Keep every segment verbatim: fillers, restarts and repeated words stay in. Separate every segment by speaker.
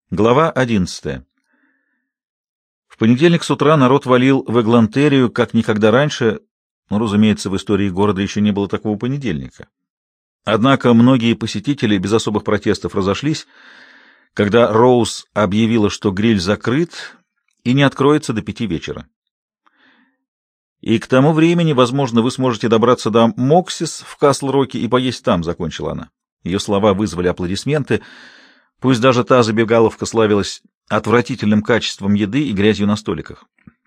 Speaker 1: Глава одиннадцатая. В понедельник с утра народ валил в Эглантерию, как никогда раньше, но, разумеется, в истории города еще не было такого понедельника. Однако многие посетители без особых протестов разошлись, когда Роуз объявила, что гриль закрыт и не откроется до пяти вечера. «И к тому времени, возможно, вы сможете добраться до Моксис в Касл-Роке и поесть там», — закончила она. Ее слова вызвали аплодисменты. Пусть даже та забегаловка славилась отвратительным качеством еды и грязью на столиках.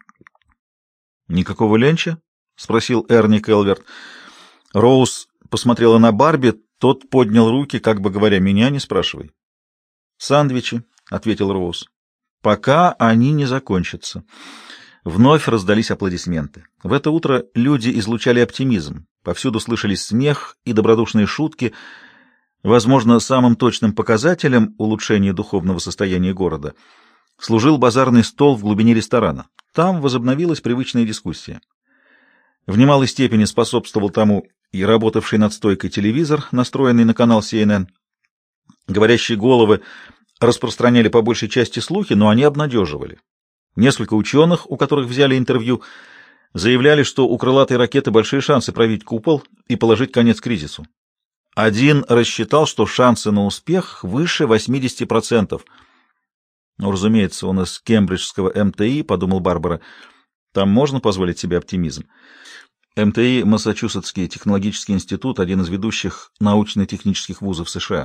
Speaker 1: «Никакого ленча?» — спросил Эрни Келверт. Роуз посмотрела на Барби, тот поднял руки, как бы говоря, «Меня не спрашивай». «Сандвичи», — ответил Роуз. «Пока они не закончатся». Вновь раздались аплодисменты. В это утро люди излучали оптимизм. Повсюду слышались смех и добродушные шутки. Возможно, самым точным показателем улучшения духовного состояния города служил базарный стол в глубине ресторана. Там возобновилась привычная дискуссия. В немалой степени способствовал тому и работавший над стойкой телевизор, настроенный на канал си эн эн. Говорящие головы распространяли по большей части слухи, но они обнадеживали. Несколько ученых, у которых взяли интервью, заявляли, что у крылатой ракеты большие шансы пробить купол и положить конец кризису. Один рассчитал, что шансы на успех выше восьмидесяти процентов. Ну, разумеется, он из кембриджского эм тэ и, подумал Барбара. Там можно позволить себе оптимизм. эм тэ и — Массачусетский технологический институт, один из ведущих научно-технических вузов США.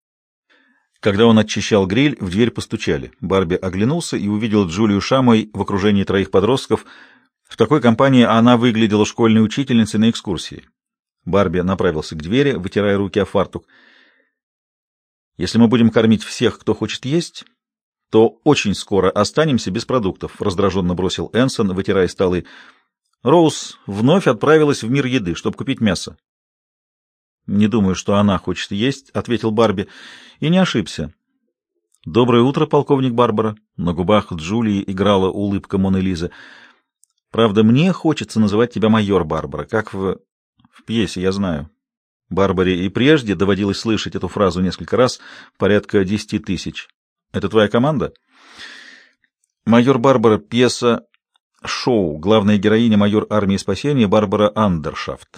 Speaker 1: Когда он очищал гриль, в дверь постучали. Барби оглянулся и увидел Джулию Шамой в окружении троих подростков. В такой компании она выглядела школьной учительницей на экскурсии. Барби направился к двери, вытирая руки о фартук. «Если мы будем кормить всех, кто хочет есть, то очень скоро останемся без продуктов», — раздраженно бросил Энсон, вытирая столы. Роуз вновь отправилась в мир еды, чтобы купить мясо. «Не думаю, что она хочет есть», — ответил Барби, и не ошибся. «Доброе утро, полковник Барбара». На губах Джулии играла улыбка Моны Лизы. «Правда, мне хочется называть тебя майор Барбара, как в... в пьесе, я знаю». Барбаре и прежде доводилось слышать эту фразу несколько раз, порядка десяти тысяч. «Это твоя команда?» «Майор Барбара» — пьеса «Шоу». Главная героиня — майор армии спасения Барбара Андершафт.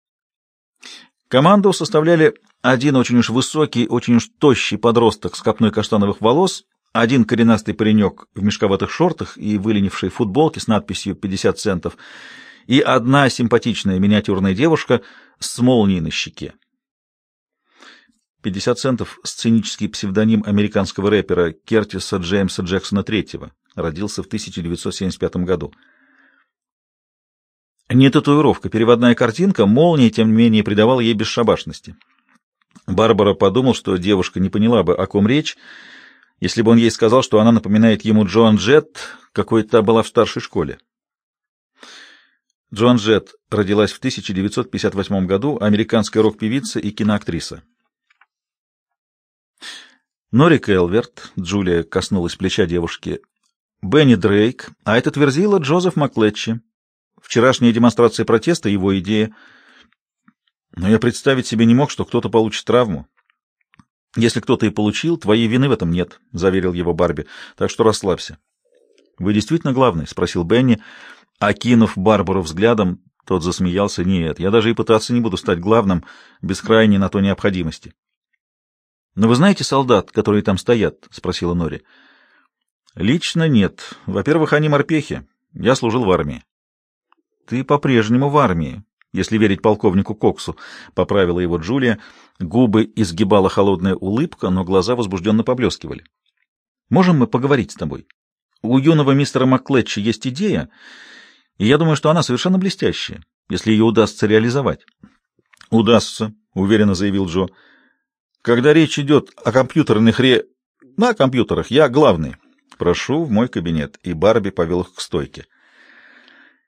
Speaker 1: Команду составляли один очень уж высокий, очень уж тощий подросток с копной каштановых волос, один коренастый паренек в мешковатых шортах и выленившей футболке с надписью «пятьдесят центов», и одна симпатичная миниатюрная девушка с молнией на щеке. «пятьдесят центов» — сценический псевдоним американского рэпера Кертиса Джеймса Джексона третьего, родился в тысяча девятьсот семьдесят пятом году. Не татуировка, переводная картинка, молния, тем не менее, придавала ей бесшабашности. Барбара подумал, что девушка не поняла бы, о ком речь, если бы он ей сказал, что она напоминает ему Джоан Джетт, какой та была в старшей школе. Джоан Джетт родилась в тысяча девятьсот пятьдесят восьмом году, американская рок-певица и киноактриса. Нори Келверт, Джулия коснулась плеча девушки, Бенни Дрейк, а этот верзила Джозеф Маклетчи. Вчерашняя демонстрация протеста — его идея. Но я представить себе не мог, что кто-то получит травму. Если кто-то и получил, твоей вины в этом нет, — заверил его Барби, — так что расслабься. — Вы действительно главный? — спросил Бенни. Окинув Барбару взглядом, тот засмеялся. — Нет, я даже и пытаться не буду стать главным, без крайней на то необходимости. — Но вы знаете солдат, которые там стоят? — спросила Нори. — Лично нет. Во-первых, они морпехи. Я служил в армии. — Ты по-прежнему в армии, если верить полковнику Коксу, — поправила его Джулия. Губы изгибала холодная улыбка, но глаза возбужденно поблескивали. — Можем мы поговорить с тобой? У юного мистера Маклетчи есть идея, и я думаю, что она совершенно блестящая, если ее удастся реализовать. — Удастся, — уверенно заявил Джо. — Когда речь идет о компьютерных ре... На компьютерах я главный. Прошу в мой кабинет. И Барби повел их к стойке.